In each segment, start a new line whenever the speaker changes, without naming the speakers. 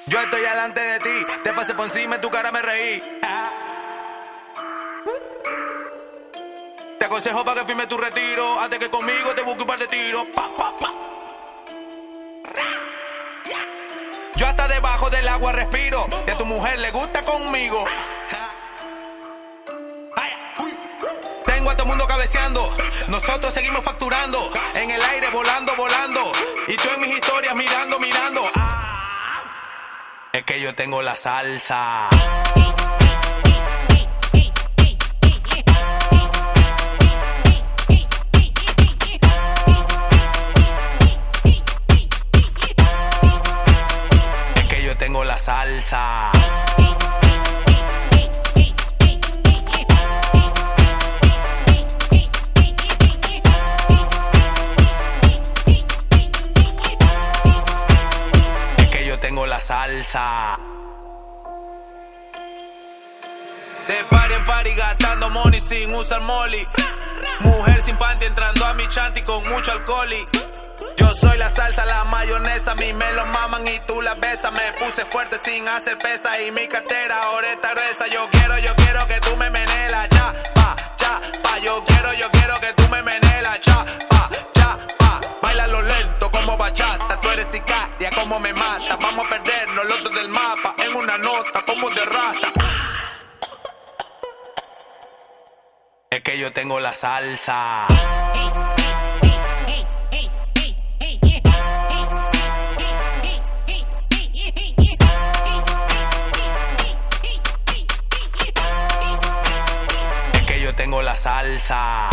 Yo estoy delante de ti, te pasé por encima y tu cara me reí. Te aconsejo para que firme tu retiro, antes que conmigo te busque un par de tiros. Yo hasta debajo del agua respiro, y a tu mujer le gusta conmigo. Tengo a todo el mundo cabeceando, nosotros seguimos facturando, en el aire volando, volando, y tú en mis historias mirando, mirando. Es que yo tengo la salsa. Es que yo tengo la salsa. Tengo la salsa. De party en party gastando money sin usar molly. Mujer sin panty entrando a mi chanty con mucho alcohol. Yo soy la salsa, la mayonesa, mi me lo maman y tú la besas. Me puse fuerte sin hacer pesa y mi cartera ahora está gruesa. Yo quiero que tú me menees la chapa, chapa. Yo quiero que tú me menees la chapa, chapa. Bailalo lento como bachata, tú eres sicaria como me mata. Vamos a perdernos los dos del mapa en una nota como de rata. Es que yo tengo la salsa. Es que yo tengo la salsa.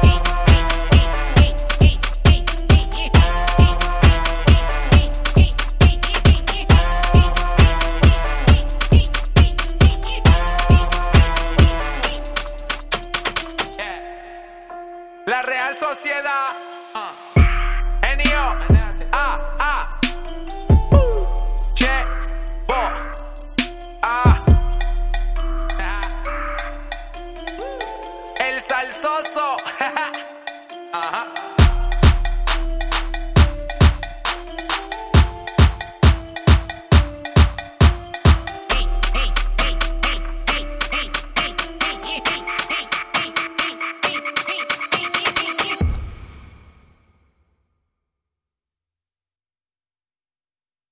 La Real Sociedad, N.I.O. Che, Bo, El Salsoso.